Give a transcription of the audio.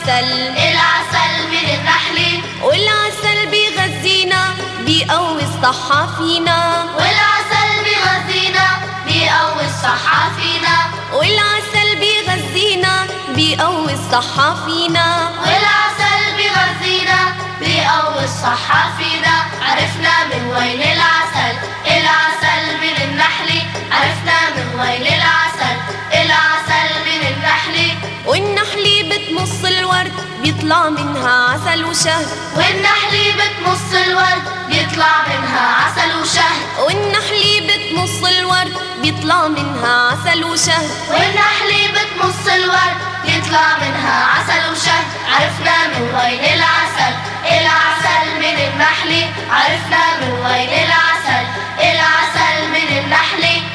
العسل، العسل من النحل، والعسل بيغذينا بيقوي الصحة فينا، والعسل بيغذينا بيقوي الصحة فينا، والعسل بيغذينا بيقوي الصحة فينا، والعسل بيغذينا بيقوي الصحة فينا. عرفنا من وين العسل، العسل من النحل، عرفنا من وين العسل، العسل من النحل. والنحل بتمص الورد بيطلع منها عسل وشهد، والنحل بتمص الورد بيطلع منها عسل وشهد، والنحل بتمص الورد بيطلع منها عسل وشهد، والنحل بتمص الورد بيطلع منها عسل وشهد. عرفنا من وين العسل، العسل من النحل، عرفنا من وين العسل، العسل من النحل.